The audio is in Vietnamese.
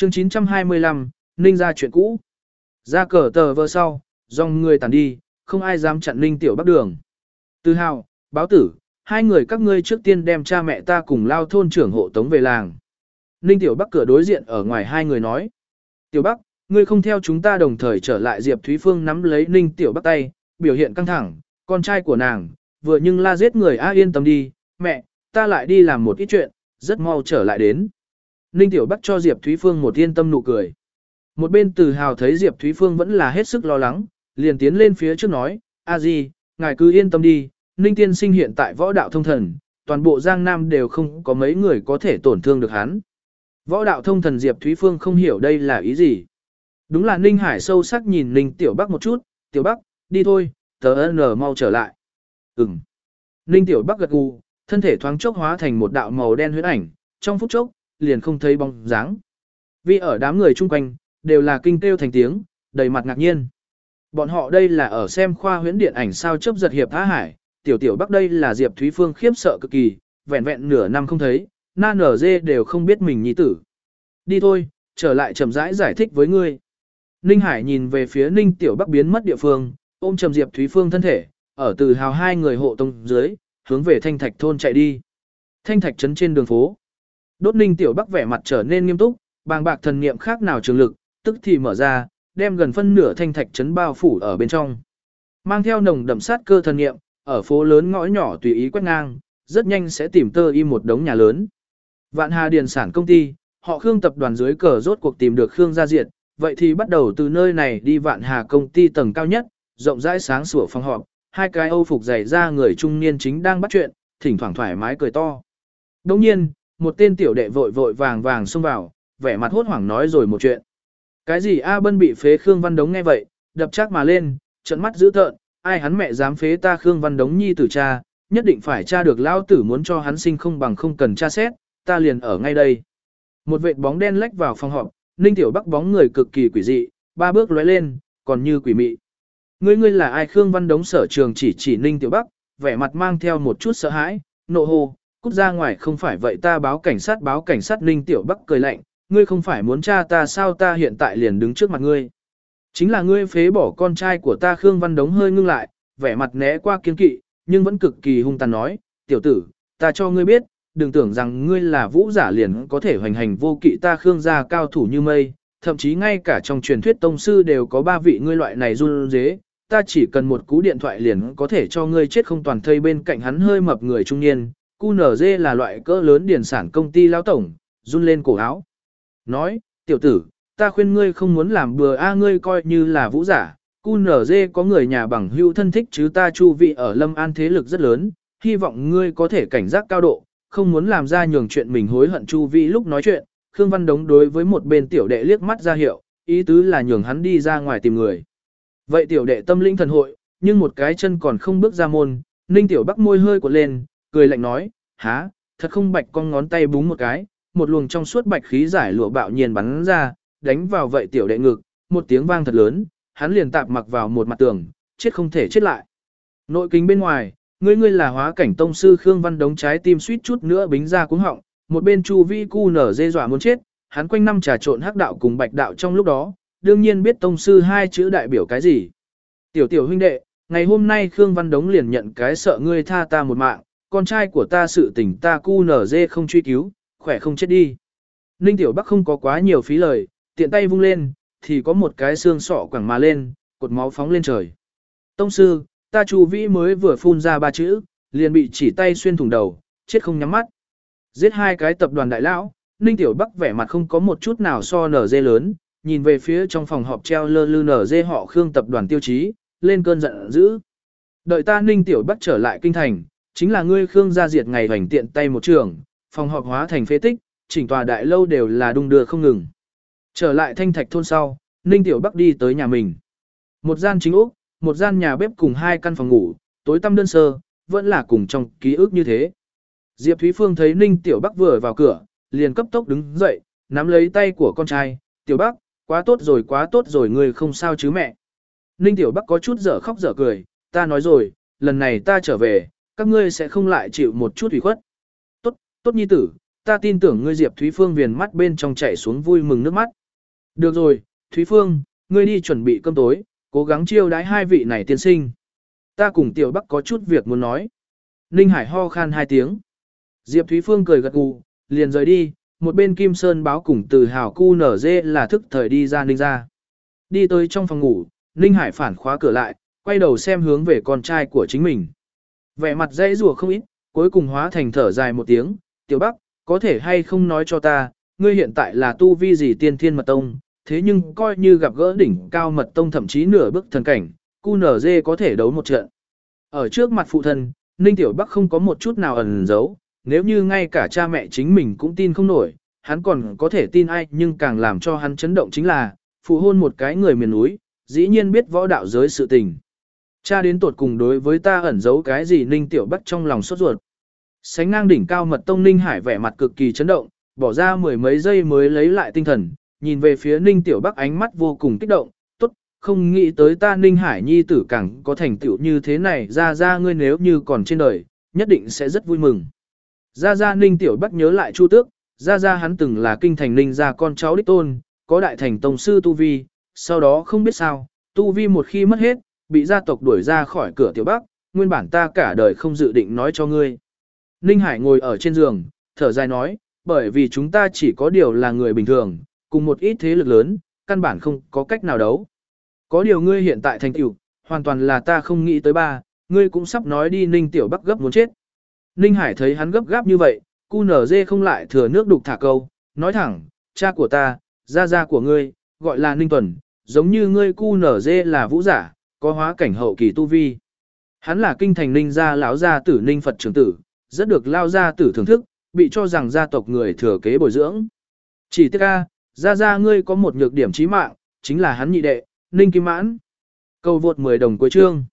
Chương 925, Ninh ra chuyện cũ. Ra cờ tờ vơ sau, dòng người tàn đi, không ai dám chặn Ninh Tiểu Bắc đường. Từ Hào, Báo Tử, hai người các ngươi trước tiên đem cha mẹ ta cùng lao thôn trưởng hộ tống về làng. Ninh Tiểu Bắc cửa đối diện ở ngoài hai người nói. Tiểu Bắc, ngươi không theo chúng ta đồng thời trở lại. Diệp Thúy Phương nắm lấy Ninh Tiểu Bắc tay, biểu hiện căng thẳng, con trai của nàng, vừa nhưng la giết người yên tâm đi, mẹ, ta lại đi làm một ít chuyện, rất mau trở lại đến. Ninh Tiểu Bắc cho Diệp Thúy Phương một yên tâm nụ cười. Một bên Từ Hào thấy Diệp Thúy Phương vẫn là hết sức lo lắng, liền tiến lên phía trước nói, a di, ngài cứ yên tâm đi, Ninh tiên sinh hiện tại võ đạo thông thần, toàn bộ Giang Nam đều không có mấy người có thể tổn thương được hắn. Võ đạo thông thần. Diệp Thúy Phương không hiểu đây là ý gì. Đúng là Ninh Hải sâu sắc nhìn Ninh Tiểu Bắc một chút, Tiểu Bắc, đi thôi, tớ mau trở lại. Ừm. Ninh Tiểu Bắc gật gù, thân thể thoáng chốc hóa thành một đạo màu đen huyễn ảnh, trong phút chốc, liền không thấy bóng dáng. Vì ở đám người chung quanh, đều là kinh kêu thành tiếng, đầy mặt ngạc nhiên. Bọn họ đây là ở xem khoa huyễn điện ảnh sao chớp giật hiệp Á Hải, Tiểu Bắc đây là Diệp Thúy Phương khiếp sợ cực kỳ, vẹn vẹn nửa năm không thấy, na nở dê đều không biết mình nhi tử. Đi thôi, trở lại chậm rãi giải thích với ngươi. Ninh Hải nhìn về phía Ninh Tiểu Bắc biến mất địa phương, ôm chầm Diệp Thúy Phương thân thể, ở Từ Hào hai người hộ tông dưới, hướng về Thanh Thạch thôn chạy đi. Thanh Thạch trấn trên đường phố. Đốt Ninh Tiểu Bắc vẻ mặt trở nên nghiêm túc, bàng bạc thần niệm khác nào trường lực, tức thì mở ra, đem gần phân nửa Thanh Thạch trấn bao phủ ở bên trong. Mang theo nồng đậm sát cơ thần niệm, ở phố lớn ngõ nhỏ tùy ý quét ngang, rất nhanh sẽ tìm tơ im một đống nhà lớn. Vạn Hà Điền sản công ty, họ Khương tập đoàn dưới cờ rốt cuộc tìm được Khương gia diệt, vậy thì bắt đầu từ nơi này đi Vạn Hà công ty tầng cao nhất, rộng rãi sáng sủa phòng họp, hai cái Âu phục dày ra người trung niên chính đang bắt chuyện, thỉnh thoảng thoải mái cười to. Đồng nhiên, một tên tiểu đệ vội vội vàng vàng xông vào, vẻ mặt hốt hoảng nói rồi một chuyện. Cái gì A Bân bị phế Khương Văn Đống nghe vậy, đập chắc mà lên, trợn mắt dữ tợn, ai hắn mẹ dám phế ta Khương Văn Đống nhi tử cha, nhất định phải tra được lão tử muốn cho hắn sinh không bằng không cần tra xét, ta liền ở ngay đây. Một vệt bóng đen lách vào phòng họp, Ninh Tiểu Bắc bóng người cực kỳ quỷ dị, ba bước lóe lên, còn như quỷ mị. Ngươi là ai? Khương Văn Đống sở trường chỉ Ninh Tiểu Bắc, vẻ mặt mang theo một chút sợ hãi, nộ hô, cút ra ngoài. Không phải vậy ta báo cảnh sát. Ninh Tiểu Bắc cười lạnh, ngươi không phải muốn tra ta sao, ta hiện tại liền đứng trước mặt ngươi. Chính là ngươi phế bỏ con trai của ta. Khương Văn Đống hơi ngưng lại, vẻ mặt né qua kiên kỵ, nhưng vẫn cực kỳ hung tàn nói, tiểu tử, ta cho ngươi biết, đừng tưởng rằng ngươi là vũ giả liền có thể hoành hành vô kỵ, ta Khương gia cao thủ như mây, thậm chí ngay cả trong truyền thuyết tông sư đều có 3 vị, ngươi loại này run dế, ta chỉ cần một cú điện thoại liền có thể cho ngươi chết không toàn thây. Bên cạnh hắn hơi mập người trung niên, QNZ là loại cỡ lớn điển sản công ty lão tổng, run lên cổ áo. Nói, tiểu tử, ta khuyên ngươi không muốn làm bừa ngươi coi như là vũ giả. QNZ có người nhà bằng hữu thân thích chứ ta chu vị ở Lâm An thế lực rất lớn, hy vọng ngươi có thể cảnh giác cao độ, không muốn làm ra nhường chuyện mình hối hận. Chu vị lúc nói chuyện, Khương Văn Đống đối với một bên tiểu đệ liếc mắt ra hiệu, ý tứ là nhường hắn đi ra ngoài tìm người. Vậy tiểu đệ tâm linh thần hội, nhưng một cái chân còn không bước ra môn, Ninh Tiểu Bắc môi hơi cuộn lên, cười lạnh nói, há, thật không. Bạch con ngón tay búng một cái, một luồng trong suốt bạch khí giải lụa bạo nhiên bắn ra, đánh vào vậy tiểu đệ ngực, một tiếng vang thật lớn, hắn liền tạp mặc vào một mặt tường, chết không thể chết lại. Nội kính bên ngoài, ngươi là hóa cảnh tông sư. Khương Văn Đống trái tim suýt chút nữa bính ra cuống họng, một bên Chu Vi cu nở dê dọa muốn chết, hắn quanh năm trà trộn hắc đạo cùng bạch đạo trong lúc đó, đương nhiên biết tông sư hai chữ đại biểu cái gì. Tiểu huynh đệ, ngày hôm nay Khương Văn Đống liền nhận cái sợ ngươi tha ta một mạng, con trai của ta sự tình ta cu nở dê không truy cứu, khỏe không chết đi. Ninh Tiểu Bắc không có quá nhiều phí lời, tiện tay vung lên, thì có một cái xương sọ quẳng mà lên, cột máu phóng lên trời. Tông sư, ta Chu Vĩ mới vừa phun ra 3 chữ, liền bị chỉ tay xuyên thủng đầu, chết không nhắm mắt. Giết 2 cái tập đoàn đại lão, Ninh Tiểu Bắc vẻ mặt không có một chút nào so nở dê lớn, nhìn về phía trong phòng họp treo lơ lư nở dê họ Khương tập đoàn tiêu chí, lên cơn giận dữ. Đợi ta Ninh Tiểu Bắc trở lại kinh thành, chính là ngươi Khương gia diệt ngày hoành tiện tay một trường, phòng họp hóa thành phế tích, chỉnh tòa đại lâu đều là đung đưa không ngừng. Trở lại Thanh Thạch thôn sau, Ninh Tiểu Bắc đi tới nhà mình. Một gian chính ốc, một gian nhà bếp cùng 2 căn phòng ngủ, tối tăm đơn sơ, vẫn là cùng trong ký ức như thế. Diệp Thúy Phương thấy Ninh Tiểu Bắc vừa vào cửa, liền cấp tốc đứng dậy, nắm lấy tay của con trai, Tiểu Bắc, quá tốt rồi, người không sao chứ mẹ. Ninh Tiểu Bắc có chút dở khóc dở cười, ta nói rồi, lần này ta trở về, các ngươi sẽ không lại chịu một chút ủy khuất. Tốt nhi tử, ta tin tưởng ngươi Diệp Thúy Phương viền mắt bên trong chảy xuống vui mừng nước mắt. Được rồi, Thúy Phương, ngươi đi chuẩn bị cơm tối, cố gắng chiêu đãi hai vị này tiên sinh. Ta cùng Tiểu Bắc có chút việc muốn nói. Ninh Hải ho khan 2 tiếng. Diệp Thúy Phương cười gật gù, liền rời đi, một bên Kim Sơn báo cùng Từ Hào cu nở dê là thức thời đi ra Ninh ra. Đi tới trong phòng ngủ, Ninh Hải phản khóa cửa lại, quay đầu xem hướng về con trai của chính mình. Vẻ mặt dây rùa không ít, cuối cùng hóa thành thở dài một tiếng, Tiểu Bắc, có thể hay không nói cho ta, ngươi hiện tại là tu vi gì tiên thiên mật tông, thế nhưng coi như gặp gỡ đỉnh cao mật tông thậm chí nửa bước thần cảnh, QNZ có thể đấu một trận. Ở trước mặt phụ thân, Ninh Tiểu Bắc không có một chút nào ẩn giấu, nếu như ngay cả cha mẹ chính mình cũng tin không nổi, hắn còn có thể tin ai, nhưng càng làm cho hắn chấn động chính là, phụ hôn một cái người miền núi, dĩ nhiên biết võ đạo giới sự tình. Cha đến tột cùng đối với ta ẩn giấu cái gì? Ninh Tiểu Bắc trong lòng sốt ruột. Sánh ngang đỉnh cao mật tông Ninh Hải vẻ mặt cực kỳ chấn động, bỏ ra mười mấy giây mới lấy lại tinh thần, nhìn về phía Ninh Tiểu Bắc ánh mắt vô cùng kích động, tốt, không nghĩ tới ta Ninh Hải nhi tử càng có thành tựu như thế này, ra ngươi nếu như còn trên đời, nhất định sẽ rất vui mừng. Ra Ninh Tiểu Bắc nhớ lại Chu Tước, ra hắn từng là kinh thành Ninh gia con cháu đích tôn, có đại thành tông sư tu vi, sau đó không biết sao, tu vi một khi mất hết, bị gia tộc đuổi ra khỏi cửa Tiểu Bắc, nguyên bản ta cả đời không dự định nói cho ngươi. Ninh Hải ngồi ở trên giường, thở dài nói, bởi vì chúng ta chỉ có điều là người bình thường, cùng một ít thế lực lớn, căn bản không có cách nào đấu. Có điều ngươi hiện tại thành tựu, hoàn toàn là ta không nghĩ tới ba, ngươi cũng sắp nói đi. Ninh Tiểu Bắc gấp muốn chết. Ninh Hải thấy hắn gấp gáp như vậy, QNZ không lại thừa nước đục thả câu, nói thẳng, cha của ta, gia của ngươi, gọi là Ninh Tuần, giống như ngươi QNZ là vũ giả, có hóa cảnh hậu kỳ tu vi. Hắn là kinh thành Ninh gia lão gia tử Ninh Phật trưởng tử, rất được lao gia tử thưởng thức, bị cho rằng gia tộc người thừa kế bồi dưỡng. Chỉ tiếc a, gia ngươi có một nhược điểm chí mạng, chính là hắn nhị đệ, Ninh Kim Mãn. Câu vượt 10 đồng cuối chương.